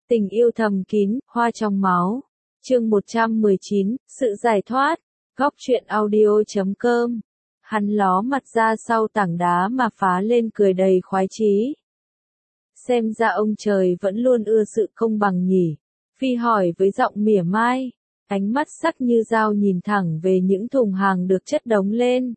Tình yêu thầm kín, hoa trong máu. Chương 119, sự giải thoát. Góc truyện audio.com. Hắn ló mặt ra sau tảng đá mà phá lên cười đầy khoái chí. Xem ra ông trời vẫn luôn ưa sự công bằng nhỉ. Phi hỏi với giọng mỉa mai. Ánh mắt sắc như dao nhìn thẳng về những thùng hàng được chất đống lên.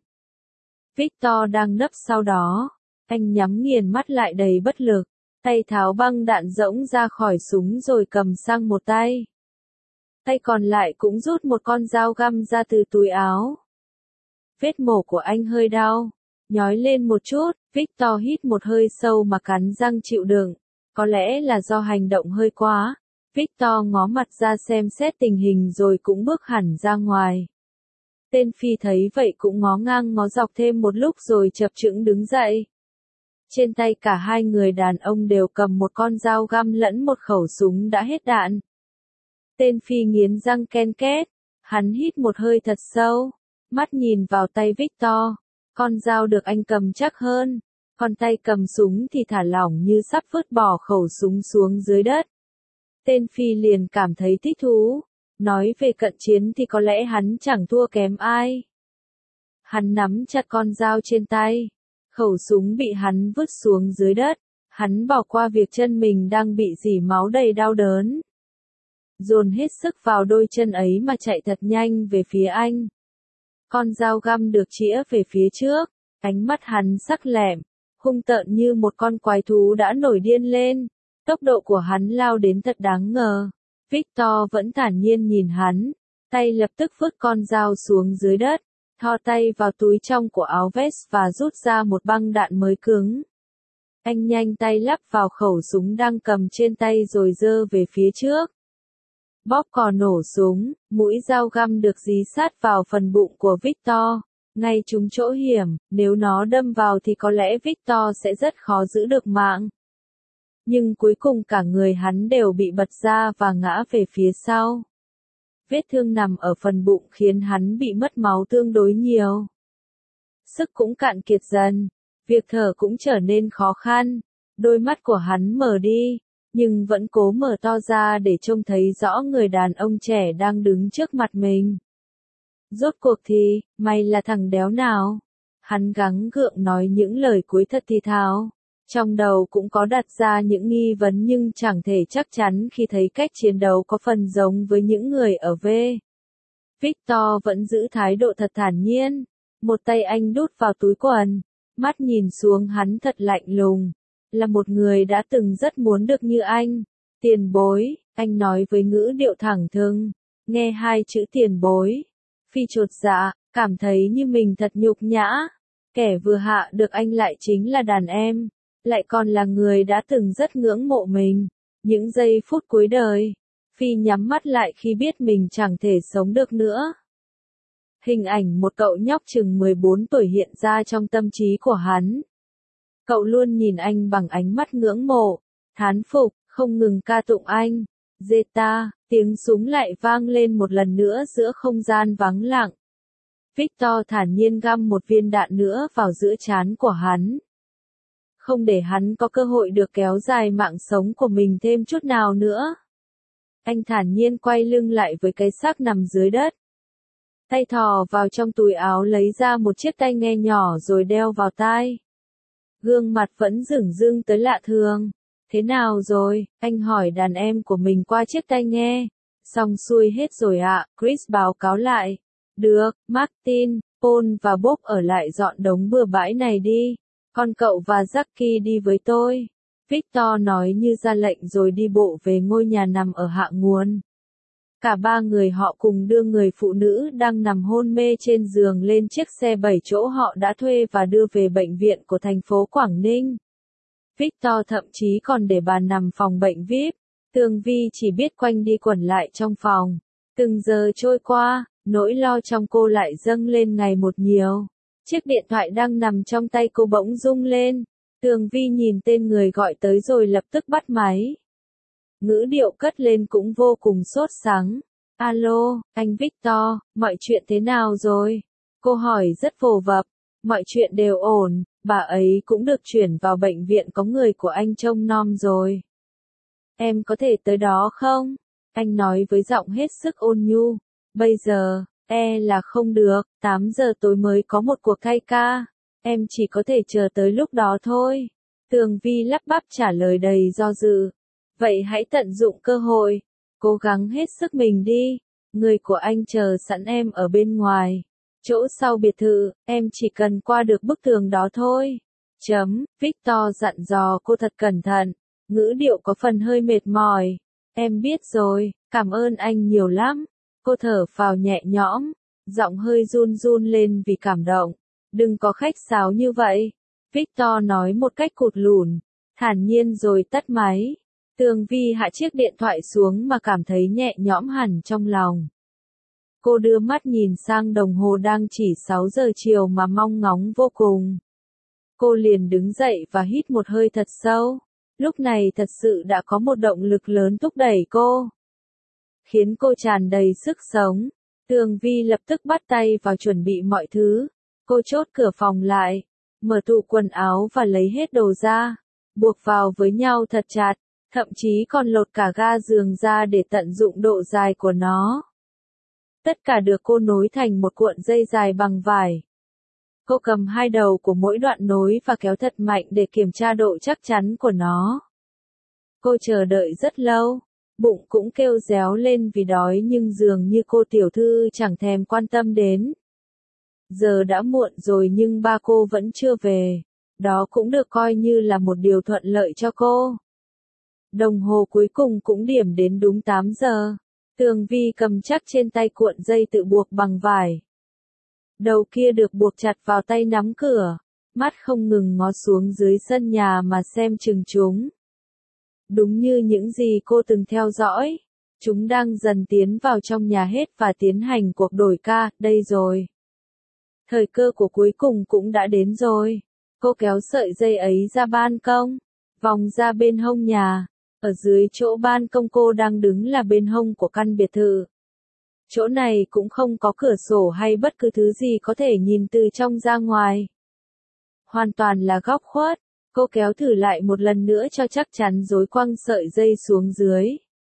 Victor đang nấp sau đó. Anh nhắm nghiền mắt lại đầy bất lực. Tay tháo băng đạn rỗng ra khỏi súng rồi cầm sang một tay. Tay còn lại cũng rút một con dao găm ra từ túi áo. Vết mổ của anh hơi đau, nhói lên một chút, Victor hít một hơi sâu mà cắn răng chịu đựng. Có lẽ là do hành động hơi quá. Victor ngó mặt ra xem xét tình hình rồi cũng bước hẳn ra ngoài. Tên Phi thấy vậy cũng ngó ngang ngó dọc thêm một lúc rồi chập chững đứng dậy. Trên tay cả hai người đàn ông đều cầm một con dao găm lẫn một khẩu súng đã hết đạn. Tên Phi nghiến răng ken két, hắn hít một hơi thật sâu, mắt nhìn vào tay Victor, con dao được anh cầm chắc hơn, còn tay cầm súng thì thả lỏng như sắp vứt bỏ khẩu súng xuống dưới đất. Tên Phi liền cảm thấy thích thú, nói về cận chiến thì có lẽ hắn chẳng thua kém ai. Hắn nắm chặt con dao trên tay. Khẩu súng bị hắn vứt xuống dưới đất, hắn bỏ qua việc chân mình đang bị rỉ máu đầy đau đớn. Dồn hết sức vào đôi chân ấy mà chạy thật nhanh về phía anh. Con dao găm được chĩa về phía trước, ánh mắt hắn sắc lẹm, hung tợn như một con quái thú đã nổi điên lên. Tốc độ của hắn lao đến thật đáng ngờ. Victor vẫn thản nhiên nhìn hắn, tay lập tức vứt con dao xuống dưới đất. Thò tay vào túi trong của áo vest và rút ra một băng đạn mới cứng. Anh nhanh tay lắp vào khẩu súng đang cầm trên tay rồi giơ về phía trước. Bóp cò nổ súng, mũi dao găm được dí sát vào phần bụng của Victor, ngay trúng chỗ hiểm, nếu nó đâm vào thì có lẽ Victor sẽ rất khó giữ được mạng. Nhưng cuối cùng cả người hắn đều bị bật ra và ngã về phía sau. Vết thương nằm ở phần bụng khiến hắn bị mất máu tương đối nhiều. Sức cũng cạn kiệt dần, việc thở cũng trở nên khó khăn, đôi mắt của hắn mở đi, nhưng vẫn cố mở to ra để trông thấy rõ người đàn ông trẻ đang đứng trước mặt mình. Rốt cuộc thì, mày là thằng đéo nào? Hắn gắng gượng nói những lời cuối thật thì thào. Trong đầu cũng có đặt ra những nghi vấn nhưng chẳng thể chắc chắn khi thấy cách chiến đấu có phần giống với những người ở V. Victor vẫn giữ thái độ thật thản nhiên, một tay anh đút vào túi quần, mắt nhìn xuống hắn thật lạnh lùng, là một người đã từng rất muốn được như anh. Tiền bối, anh nói với ngữ điệu thẳng thừng, nghe hai chữ tiền bối. Phi chột dạ, cảm thấy như mình thật nhục nhã, kẻ vừa hạ được anh lại chính là đàn em. Lại còn là người đã từng rất ngưỡng mộ mình. Những giây phút cuối đời, Phi nhắm mắt lại khi biết mình chẳng thể sống được nữa. Hình ảnh một cậu nhóc chừng 14 tuổi hiện ra trong tâm trí của hắn. Cậu luôn nhìn anh bằng ánh mắt ngưỡng mộ, thán phục, không ngừng ca tụng anh. Zeta, tiếng súng lại vang lên một lần nữa giữa không gian vắng lặng. Victor thản nhiên găm một viên đạn nữa vào giữa trán của hắn. Không để hắn có cơ hội được kéo dài mạng sống của mình thêm chút nào nữa. Anh thản nhiên quay lưng lại với cái xác nằm dưới đất. Tay thò vào trong túi áo lấy ra một chiếc tai nghe nhỏ rồi đeo vào tai. Gương mặt vẫn dửng dưng tới lạ thường. Thế nào rồi? Anh hỏi đàn em của mình qua chiếc tai nghe. Xong xuôi hết rồi ạ, Chris báo cáo lại. Được, Martin, Paul và Bob ở lại dọn đống bừa bãi này đi. Còn cậu và Jackie đi với tôi. Victor nói như ra lệnh rồi đi bộ về ngôi nhà nằm ở hạ nguồn. Cả ba người họ cùng đưa người phụ nữ đang nằm hôn mê trên giường lên chiếc xe 7 chỗ họ đã thuê và đưa về bệnh viện của thành phố Quảng Ninh. Victor thậm chí còn để bà nằm phòng bệnh VIP. Tường Vi chỉ biết quanh đi quẩn lại trong phòng. Từng giờ trôi qua, nỗi lo trong cô lại dâng lên ngày một nhiều. Chiếc điện thoại đang nằm trong tay cô bỗng rung lên. Tường Vi nhìn tên người gọi tới rồi lập tức bắt máy. Ngữ điệu cất lên cũng vô cùng sốt sắng. Alo, anh Victor, mọi chuyện thế nào rồi? Cô hỏi rất vồ vập. Mọi chuyện đều ổn, bà ấy cũng được chuyển vào bệnh viện có người của anh trông nom rồi. Em có thể tới đó không? Anh nói với giọng hết sức ôn nhu. Bây giờ, là không được, 8 giờ tối mới có một cuộc thay ca. Em chỉ có thể chờ tới lúc đó thôi. Tường Vi lắp bắp trả lời đầy do dự. Vậy hãy tận dụng cơ hội. Cố gắng hết sức mình đi. Người của anh chờ sẵn em ở bên ngoài. Chỗ sau biệt thự, em chỉ cần qua được bức tường đó thôi. Victor dặn dò cô thật cẩn thận. Ngữ điệu có phần hơi mệt mỏi. Em biết rồi, cảm ơn anh nhiều lắm. Cô thở phào nhẹ nhõm, giọng hơi run run lên vì cảm động. Đừng có khách sáo như vậy. Victor nói một cách cụt lủn, thản nhiên rồi tắt máy. Tường Vi hạ chiếc điện thoại xuống mà cảm thấy nhẹ nhõm hẳn trong lòng. Cô đưa mắt nhìn sang đồng hồ đang chỉ 6 giờ chiều mà mong ngóng vô cùng. Cô liền đứng dậy và hít một hơi thật sâu. Lúc này thật sự đã có một động lực lớn thúc đẩy cô, khiến cô tràn đầy sức sống. Tường Vi lập tức bắt tay vào chuẩn bị mọi thứ. Cô chốt cửa phòng lại, mở tủ quần áo và lấy hết đồ ra, buộc vào với nhau thật chặt, thậm chí còn lột cả ga giường ra để tận dụng độ dài của nó. Tất cả được cô nối thành một cuộn dây dài bằng vải. Cô cầm hai đầu của mỗi đoạn nối và kéo thật mạnh để kiểm tra độ chắc chắn của nó. Cô chờ đợi rất lâu, bụng cũng kêu réo lên vì đói nhưng dường như cô tiểu thư chẳng thèm quan tâm đến. Giờ đã muộn rồi nhưng ba cô vẫn chưa về, đó cũng được coi như là một điều thuận lợi cho cô. Đồng hồ cuối cùng cũng điểm đến đúng 8 giờ. Tường Vi cầm chắc trên tay cuộn dây tự buộc bằng vải. Đầu kia được buộc chặt vào tay nắm cửa, mắt không ngừng ngó xuống dưới sân nhà mà xem chừng chúng. Đúng như những gì cô từng theo dõi, chúng đang dần tiến vào trong nhà hết và tiến hành cuộc đổi ca, đây rồi. Thời cơ của cuối cùng cũng đã đến rồi. Cô kéo sợi dây ấy ra ban công, vòng ra bên hông nhà. Ở dưới chỗ ban công cô đang đứng là bên hông của căn biệt thự. Chỗ này cũng không có cửa sổ hay bất cứ thứ gì có thể nhìn từ trong ra ngoài. Hoàn toàn là góc khuất. Cô kéo thử lại một lần nữa cho chắc chắn rồi quăng sợi dây xuống dưới.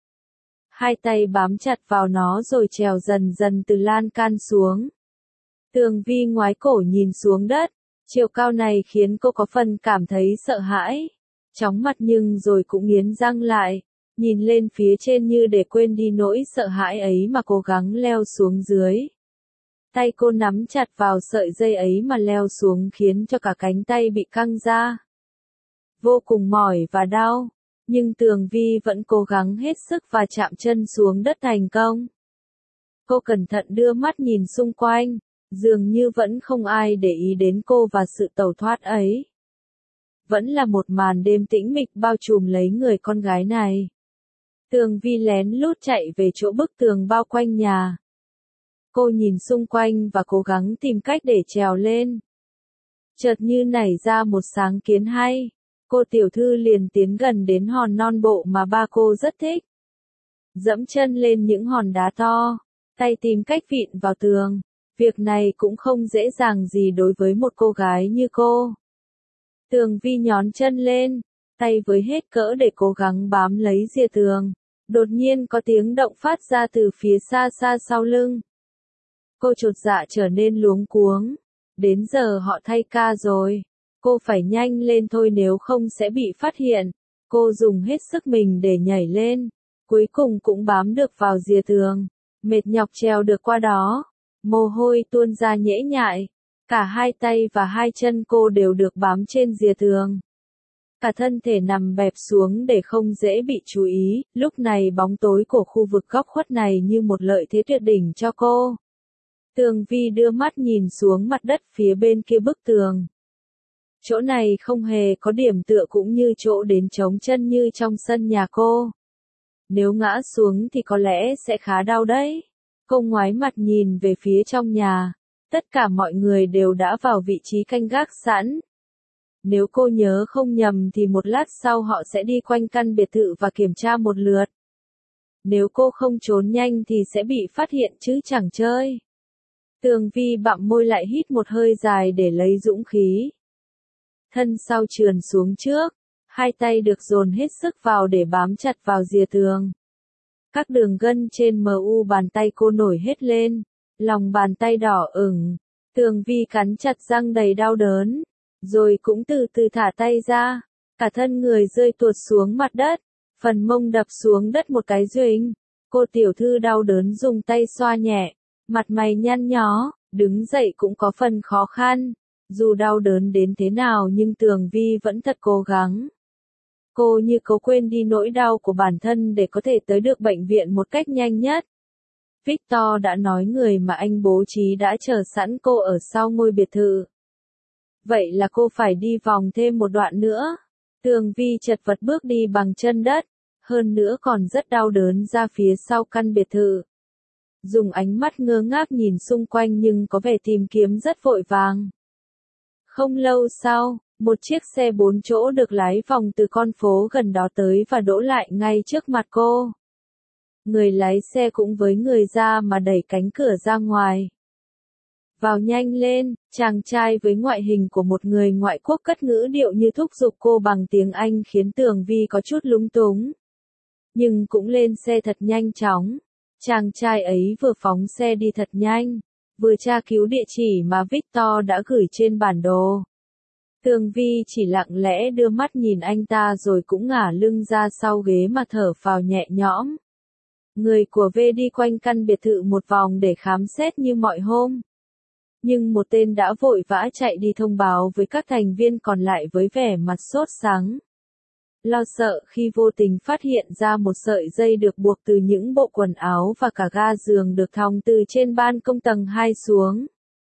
Hai tay bám chặt vào nó rồi trèo dần dần từ lan can xuống. Tường Vi ngoái cổ nhìn xuống đất. Chiều cao này khiến cô có phần cảm thấy sợ hãi. Chóng mặt nhưng rồi cũng nghiến răng lại. Nhìn lên phía trên như để quên đi nỗi sợ hãi ấy mà cố gắng leo xuống dưới. Tay cô nắm chặt vào sợi dây ấy mà leo xuống khiến cho cả cánh tay bị căng ra. Vô cùng mỏi và đau, nhưng Tường Vi vẫn cố gắng hết sức và chạm chân xuống đất thành công. Cô cẩn thận đưa mắt nhìn xung quanh, dường như vẫn không ai để ý đến cô và sự tẩu thoát ấy. Vẫn là một màn đêm tĩnh mịch bao trùm lấy người con gái này. Tường Vi lén lút chạy về chỗ bức tường bao quanh nhà. Cô nhìn xung quanh và cố gắng tìm cách để trèo lên. Chợt như nảy ra một sáng kiến hay. Cô tiểu thư liền tiến gần đến hòn non bộ mà ba cô rất thích. Dẫm chân lên những hòn đá to, tay tìm cách vịn vào tường. Việc này cũng không dễ dàng gì đối với một cô gái như cô. Tường Vi nhón chân lên, tay với hết cỡ để cố gắng bám lấy rìa tường. Đột nhiên có tiếng động phát ra từ phía xa xa sau lưng. Cô chột dạ trở nên luống cuống. Đến giờ họ thay ca rồi. Cô phải nhanh lên thôi nếu không sẽ bị phát hiện. Cô dùng hết sức mình để nhảy lên. Cuối cùng cũng bám được vào rìa tường. Mệt nhọc trèo được qua đó. Mồ hôi tuôn ra nhễ nhại. Cả hai tay và hai chân cô đều được bám trên rìa tường. Cả thân thể nằm bẹp xuống để không dễ bị chú ý. Lúc này bóng tối của khu vực góc khuất này như một lợi thế tuyệt đỉnh cho cô. Tường Vi đưa mắt nhìn xuống mặt đất phía bên kia bức tường. Chỗ này không hề có điểm tựa cũng như chỗ đến chống chân như trong sân nhà cô. Nếu ngã xuống thì có lẽ sẽ khá đau đấy. Cô ngoái mặt nhìn về phía trong nhà. Tất cả mọi người đều đã vào vị trí canh gác sẵn. Nếu cô nhớ không nhầm thì một lát sau họ sẽ đi quanh căn biệt thự và kiểm tra một lượt. Nếu cô không trốn nhanh thì sẽ bị phát hiện chứ chẳng chơi. Tường Vi bặm môi lại hít một hơi dài để lấy dũng khí. Thân sau trườn xuống trước, Hai tay được dồn hết sức vào để bám chặt vào rìa tường. Các đường gân trên mu bàn tay cô nổi hết lên, lòng bàn tay đỏ ửng. Tường Vi cắn chặt răng đầy đau đớn, rồi cũng từ từ thả tay ra, cả thân người rơi tuột xuống mặt đất, phần mông đập xuống đất một cái duỳnh. Cô tiểu thư đau đớn dùng tay xoa nhẹ, mặt mày nhăn nhó, đứng dậy cũng có phần khó khăn. Dù đau đớn đến thế nào nhưng Tường Vi vẫn thật cố gắng. Cô như cố quên đi nỗi đau của bản thân để có thể tới được bệnh viện một cách nhanh nhất. Victor đã nói người mà anh bố trí đã chờ sẵn cô ở sau ngôi biệt thự. Vậy là cô phải đi vòng thêm một đoạn nữa. Tường Vi chật vật bước đi bằng chân đất, hơn nữa còn rất đau đớn ra phía sau căn biệt thự. Dùng ánh mắt ngơ ngác nhìn xung quanh nhưng có vẻ tìm kiếm rất vội vàng. Không lâu sau, một chiếc xe 4 chỗ được lái vòng từ con phố gần đó tới và đỗ lại ngay trước mặt cô. Người lái xe cũng với người ra mà đẩy cánh cửa ra ngoài. Vào nhanh lên, chàng trai với ngoại hình của một người ngoại quốc cất ngữ điệu như thúc giục cô bằng tiếng Anh khiến Tường Vi có chút lúng túng. Nhưng cũng lên xe thật nhanh chóng. Chàng trai ấy vừa phóng xe đi thật nhanh, vừa tra cứu địa chỉ mà Victor đã gửi trên bản đồ. Tường Vi chỉ lặng lẽ đưa mắt nhìn anh ta rồi cũng ngả lưng ra sau ghế mà thở phào nhẹ nhõm. Người của V đi quanh căn biệt thự một vòng để khám xét như mọi hôm. Nhưng một tên đã vội vã chạy đi thông báo với các thành viên còn lại với vẻ mặt sốt sắng. Lo sợ khi vô tình phát hiện ra một sợi dây được buộc từ những bộ quần áo và cả ga giường được thòng từ trên ban công tầng 2 xuống.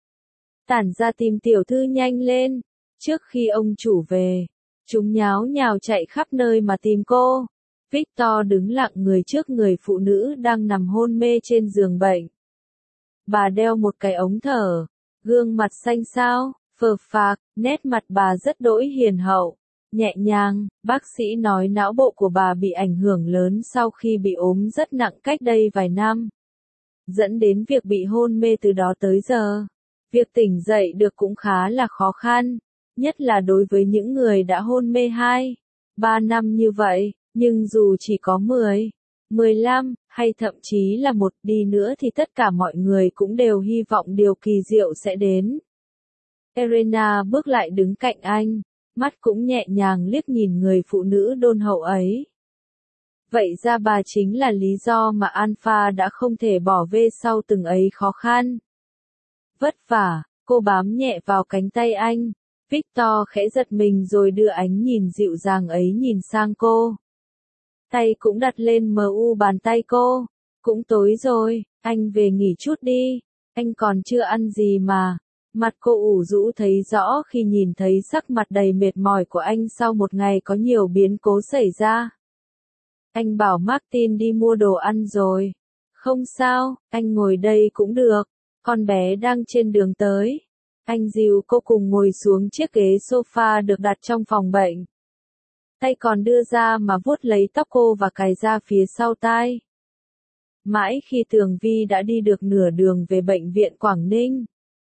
Tản ra tìm tiểu thư nhanh lên, trước khi ông chủ về. Chúng nháo nhào chạy khắp nơi mà tìm cô. Victor đứng lặng người trước người phụ nữ đang nằm hôn mê trên giường bệnh. Bà đeo một cái ống thở, gương mặt xanh xao, phờ phạc, nét mặt bà rất đỗi hiền hậu, nhẹ nhàng. Bác sĩ nói não bộ của bà bị ảnh hưởng lớn sau khi bị ốm rất nặng cách đây vài năm, dẫn đến việc bị hôn mê từ đó tới giờ. Việc tỉnh dậy được cũng khá là khó khăn, nhất là đối với những người đã hôn mê 2-3 năm như vậy. Nhưng dù chỉ có 10, 15, hay thậm chí là 1 đi nữa thì tất cả mọi người cũng đều hy vọng điều kỳ diệu sẽ đến. Elena bước lại đứng cạnh anh, mắt cũng nhẹ nhàng liếc nhìn người phụ nữ đôn hậu ấy. Vậy ra bà chính là lý do mà Alpha đã không thể bỏ về sau từng ấy khó khăn. Vất vả, cô bám nhẹ vào cánh tay anh. Victor khẽ giật mình rồi đưa ánh nhìn dịu dàng ấy nhìn sang cô. Tay cũng đặt lên mu bàn tay cô. Cũng tối rồi, anh về nghỉ chút đi, anh còn chưa ăn gì mà. Mặt cô ủ rũ thấy rõ khi nhìn thấy sắc mặt đầy mệt mỏi của anh sau một ngày có nhiều biến cố xảy ra. Anh bảo Martin đi mua đồ ăn rồi. Không sao, anh ngồi đây cũng được, con bé đang trên đường tới. Anh dìu cô cùng ngồi xuống chiếc ghế sofa được đặt trong phòng bệnh. Tay còn đưa ra mà vuốt lấy tóc cô và cài ra phía sau tai. Mãi khi Tường Vi đã đi được nửa đường về bệnh viện Quảng Ninh,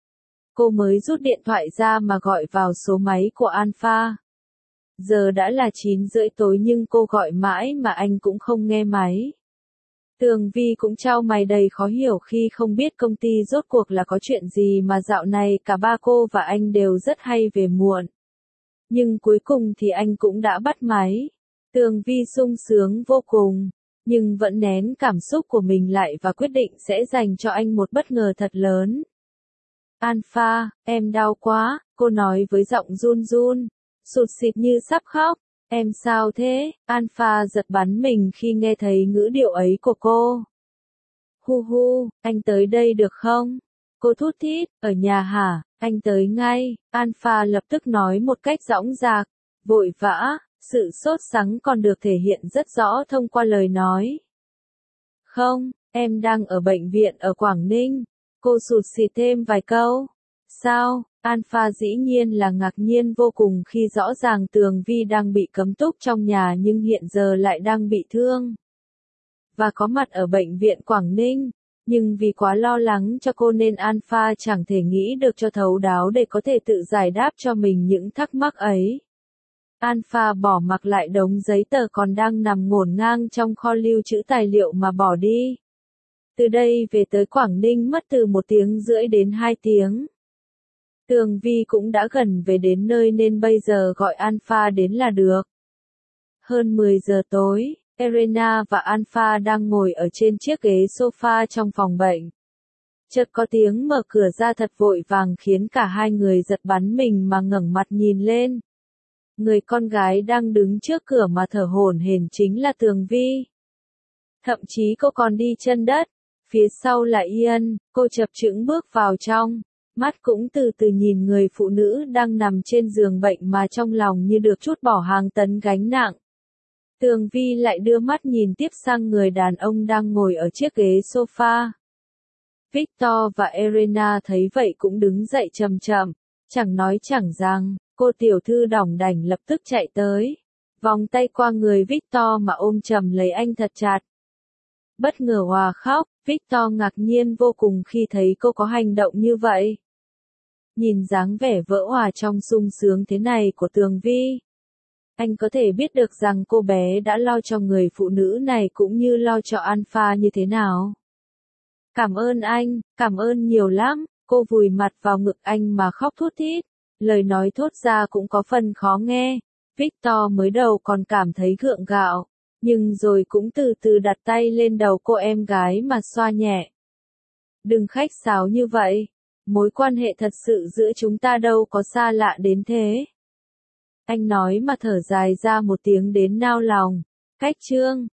cô mới rút điện thoại ra mà gọi vào số máy của Alpha. Giờ đã là 9:30 tối nhưng cô gọi mãi mà anh cũng không nghe máy. Tường Vi cũng chau mày đầy khó hiểu khi không biết công ty rốt cuộc là có chuyện gì mà dạo này cả ba cô và anh đều rất hay về muộn. Nhưng cuối cùng thì anh cũng đã bắt máy. Tường Vi sung sướng vô cùng, nhưng vẫn nén cảm xúc của mình lại và quyết định sẽ dành cho anh một bất ngờ thật lớn. Alpha, em đau quá, cô nói với giọng run run, sụt sịt như sắp khóc. Em sao thế? Alpha giật bắn mình khi nghe thấy ngữ điệu ấy của cô. Hu hu, anh tới đây được không? Cô thút thít, ở nhà hả? Anh tới ngay. Alpha lập tức nói một cách dõng dạc, vội vã, sự sốt sắng còn được thể hiện rất rõ thông qua lời nói. Không, em đang ở bệnh viện ở Quảng Ninh. Cô sụt sịt thêm vài câu. Sao? Alpha dĩ nhiên là ngạc nhiên vô cùng khi rõ ràng Tường Vi đang bị cấm túc trong nhà nhưng hiện giờ lại đang bị thương và có mặt ở bệnh viện Quảng Ninh. Nhưng vì quá lo lắng cho cô nên Alpha chẳng thể nghĩ được cho thấu đáo để có thể tự giải đáp cho mình những thắc mắc ấy. Alpha bỏ mặc lại đống giấy tờ còn đang nằm ngổn ngang trong kho lưu trữ tài liệu mà bỏ đi. Từ đây về tới Quảng Ninh mất từ 1 tiếng rưỡi đến 2 tiếng. Tường Vi cũng đã gần về đến nơi nên bây giờ gọi Alpha đến là được. Hơn 10 giờ tối, Elena và Alpha đang ngồi ở trên chiếc ghế sofa trong phòng bệnh. Chợt có tiếng mở cửa ra thật vội vàng khiến cả hai người giật bắn mình mà ngẩng mặt nhìn lên. Người con gái đang đứng trước cửa mà thở hổn hển chính là Tường Vi. Thậm chí cô còn đi chân đất. Phía sau là Ian, cô chập chững bước vào trong. Mắt cũng từ từ nhìn người phụ nữ đang nằm trên giường bệnh mà trong lòng như được trút bỏ hàng tấn gánh nặng. Tường Vi lại đưa mắt nhìn tiếp sang người đàn ông đang ngồi ở chiếc ghế sofa. Victor và Elena thấy vậy cũng đứng dậy chậm chậm, chẳng nói chẳng rằng, cô tiểu thư đỏng đảnh lập tức chạy tới, vòng tay qua người Victor mà ôm chầm lấy anh thật chặt. Bất ngờ òa khóc, Victor ngạc nhiên vô cùng khi thấy cô có hành động như vậy. Nhìn dáng vẻ vỡ òa trong sung sướng thế này của Tường Vi, anh có thể biết được rằng cô bé đã lo cho người phụ nữ này cũng như lo cho Alpha như thế nào. Cảm ơn anh, cảm ơn nhiều lắm, cô vùi mặt vào ngực anh mà khóc thút thít, lời nói thốt ra cũng có phần khó nghe. Victor mới đầu còn cảm thấy gượng gạo, nhưng rồi cũng từ từ đặt tay lên đầu cô em gái mà xoa nhẹ. Đừng khách sáo như vậy, mối quan hệ thật sự giữa chúng ta đâu có xa lạ đến thế. Anh nói mà thở dài ra một tiếng đến nao lòng. Cách chương